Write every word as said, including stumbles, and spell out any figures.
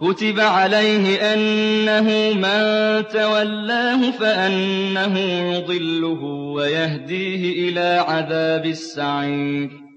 كُتِبَ عَلَيْهِ أَنَّهُ مَن تَوَلَّاهُ فَأَنَّهُ يُضِلُّهُ وَيَهْدِيهِ إِلَىٰ عَذَابِ السَّعِيرِ